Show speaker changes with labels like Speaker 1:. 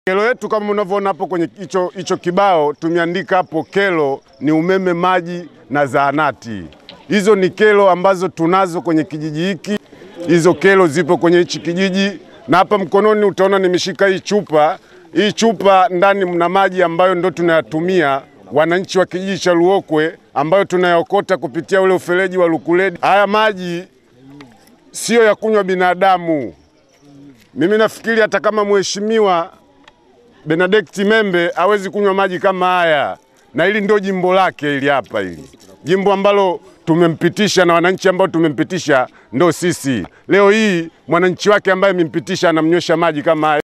Speaker 1: Kero yetu kama unavyoona hapo kwenye hicho kibao tumeandika hapo, kero ni umeme, maji na zahanati. Hizo ni kero ambazo tunazo kwenye kijiji hiki. Hizo kero zipo kwenye hichi kijiji, na hapa mkononi utaona nimeshika hii chupa. Hii chupa ndani mna maji ambayo ndo tunayatumia wananchi wa kijiji cha Luokwe, ambayo tunayokota kupitia ule ufereji wa Lukuledi. Haya maji sio ya kunywa binadamu. Mimi nafikiri hata kama mheshimiwa Benedict Membe hawezi kunywa maji kama haya, na hili ndio jimbo lake hili hapa, hili jimbo ambalo tumempitisha na wananchi ambao tumempitisha ndo sisi. Leo hii mwananchi wake ambaye amempitisha anamnywesha maji kama haya.